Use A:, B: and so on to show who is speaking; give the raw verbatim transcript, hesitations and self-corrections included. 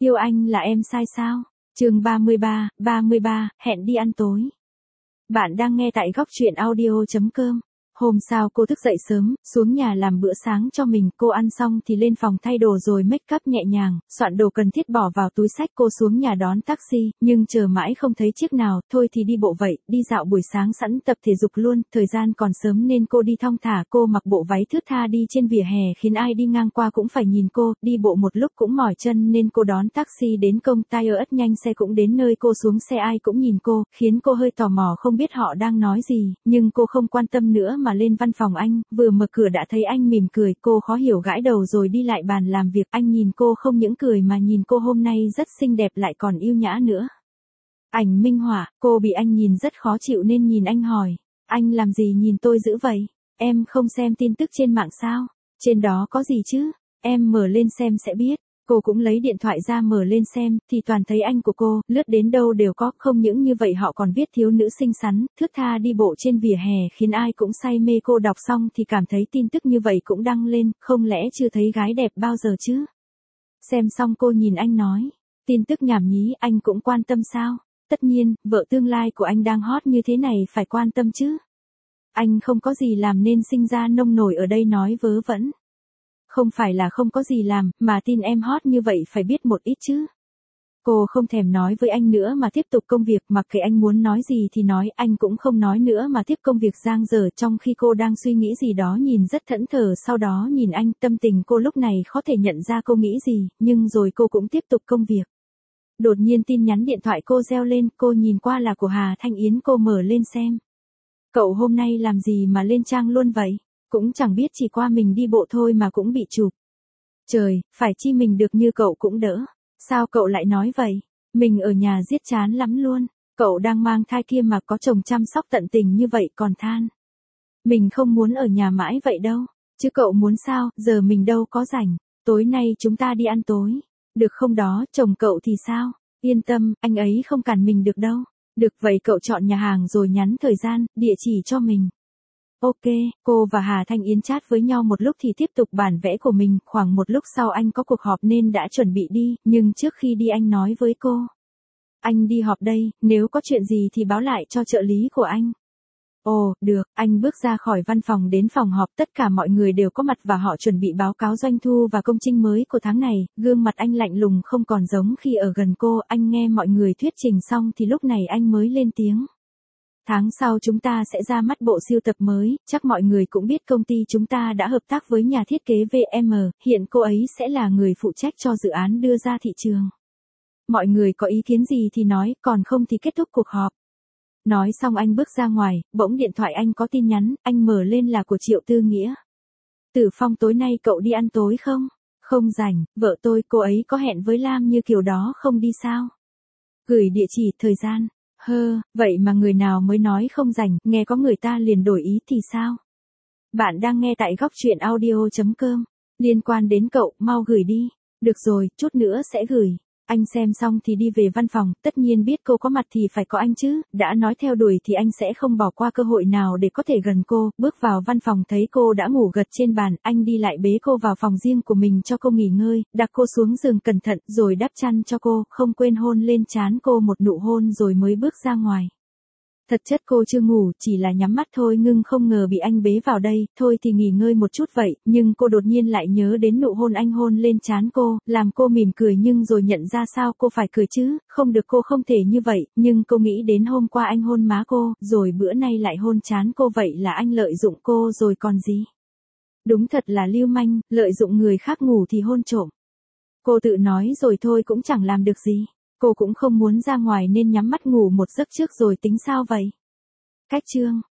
A: Yêu anh là em sai sao? Chương ba mươi ba, ba mươi ba, hẹn đi ăn tối. Bạn đang nghe tại góc truyện audio chấm com. Hôm sau cô thức dậy sớm, xuống nhà làm bữa sáng cho mình, cô ăn xong thì lên phòng thay đồ rồi make up nhẹ nhàng, soạn đồ cần thiết bỏ vào túi xách, cô xuống nhà đón taxi, nhưng chờ mãi không thấy chiếc nào, thôi thì đi bộ vậy, đi dạo buổi sáng sẵn tập thể dục luôn, thời gian còn sớm nên cô đi thong thả, cô mặc bộ váy thướt tha đi trên vỉa hè khiến ai đi ngang qua cũng phải nhìn cô, đi bộ một lúc cũng mỏi chân nên cô đón taxi đến công ty ớt nhanh xe cũng đến nơi cô xuống xe ai cũng nhìn cô, khiến cô hơi tò mò không biết họ đang nói gì, nhưng cô không quan tâm nữa mà lên văn phòng anh, vừa mở cửa đã thấy anh mỉm cười, cô khó hiểu gãi đầu rồi đi lại bàn làm việc, anh nhìn cô không những cười mà nhìn cô hôm nay rất xinh đẹp lại còn yêu nhã nữa. Ảnh minh họa, cô bị anh nhìn rất khó chịu nên nhìn anh hỏi, anh làm gì nhìn tôi dữ vậy, em không xem tin tức trên mạng sao, trên đó có gì chứ, em mở lên xem sẽ biết. Cô cũng lấy điện thoại ra mở lên xem, thì toàn thấy anh của cô, lướt đến đâu đều có, không những như vậy họ còn viết thiếu nữ xinh xắn, thướt tha đi bộ trên vỉa hè khiến ai cũng say mê, cô đọc xong thì cảm thấy tin tức như vậy cũng đăng lên, không lẽ chưa thấy gái đẹp bao giờ chứ? Xem xong cô nhìn anh nói, tin tức nhảm nhí, anh cũng quan tâm sao? Tất nhiên, vợ tương lai của anh đang hot như thế này phải quan tâm chứ. Anh không có gì làm nên sinh ra nông nổi ở đây nói vớ vẩn. Không phải là không có gì làm, mà tin em hot như vậy phải biết một ít chứ. Cô không thèm nói với anh nữa mà tiếp tục công việc, mặc kệ anh muốn nói gì thì nói, anh cũng không nói nữa mà tiếp công việc giang dở, trong khi cô đang suy nghĩ gì đó nhìn rất thẫn thờ, sau đó nhìn anh, tâm tình cô lúc này khó thể nhận ra cô nghĩ gì, nhưng rồi cô cũng tiếp tục công việc. Đột nhiên tin nhắn điện thoại cô reo lên, cô nhìn qua là của Hà Thanh Yến, cô mở lên xem. Cậu hôm nay làm gì mà lên trang luôn vậy? Cũng chẳng biết, chỉ qua mình đi bộ thôi mà cũng bị chụp. Trời, phải chi mình được như cậu cũng đỡ. Sao cậu lại nói vậy? Mình ở nhà giết chán lắm luôn. Cậu đang mang thai kia mà có chồng chăm sóc tận tình như vậy còn than. Mình không muốn ở nhà mãi vậy đâu. Chứ cậu muốn sao, giờ mình đâu có rảnh. Tối nay chúng ta đi ăn tối. Được không đó, chồng cậu thì sao? Yên tâm, anh ấy không cản mình được đâu. Được vậy cậu chọn nhà hàng rồi nhắn thời gian, địa chỉ cho mình. Ok, cô và Hà Thanh Yến chat với nhau một lúc thì tiếp tục bản vẽ của mình, khoảng một lúc sau anh có cuộc họp nên đã chuẩn bị đi, nhưng trước khi đi anh nói với cô. Anh đi họp đây, nếu có chuyện gì thì báo lại cho trợ lý của anh. Ồ, được, anh bước ra khỏi văn phòng đến phòng họp, tất cả mọi người đều có mặt và họ chuẩn bị báo cáo doanh thu và công trình mới của tháng này, gương mặt anh lạnh lùng không còn giống khi ở gần cô, anh nghe mọi người thuyết trình xong thì lúc này anh mới lên tiếng. Tháng sau chúng ta sẽ ra mắt bộ sưu tập mới, chắc mọi người cũng biết công ty chúng ta đã hợp tác với nhà thiết kế vê em, hiện cô ấy sẽ là người phụ trách cho dự án đưa ra thị trường. Mọi người có ý kiến gì thì nói, còn không thì kết thúc cuộc họp. Nói xong anh bước ra ngoài, bỗng điện thoại anh có tin nhắn, anh mở lên là của Triệu Tư Nghĩa. Tử Phong tối nay cậu đi ăn tối không? Không rảnh, vợ tôi, cô ấy có hẹn với Lam như kiểu đó không đi sao? Gửi địa chỉ, thời gian. Hơ, vậy mà người nào mới nói không rảnh, nghe có người ta liền đổi ý thì sao? Bạn đang nghe tại góc truyện audio chấm com. Liên quan đến cậu, mau gửi đi. Được rồi, chút nữa sẽ gửi. Anh xem xong thì đi về văn phòng, tất nhiên biết cô có mặt thì phải có anh chứ, đã nói theo đuổi thì anh sẽ không bỏ qua cơ hội nào để có thể gần cô, bước vào văn phòng thấy cô đã ngủ gật trên bàn, anh đi lại bế cô vào phòng riêng của mình cho cô nghỉ ngơi, đặt cô xuống giường cẩn thận rồi đắp chăn cho cô, không quên hôn lên trán cô một nụ hôn rồi mới bước ra ngoài. Thật chất cô chưa ngủ, chỉ là nhắm mắt thôi, ngưng không ngờ bị anh bế vào đây, thôi thì nghỉ ngơi một chút vậy, nhưng cô đột nhiên lại nhớ đến nụ hôn anh hôn lên trán cô, làm cô mỉm cười nhưng rồi nhận ra sao cô phải cười chứ, không được, cô không thể như vậy, nhưng cô nghĩ đến hôm qua anh hôn má cô, rồi bữa nay lại hôn trán cô, vậy là anh lợi dụng cô rồi còn gì. Đúng thật là lưu manh, lợi dụng người khác ngủ thì hôn trộm. Cô tự nói rồi thôi cũng chẳng làm được gì. Cô cũng không muốn ra ngoài nên nhắm mắt ngủ một giấc trước rồi tính sao vậy. Cách chương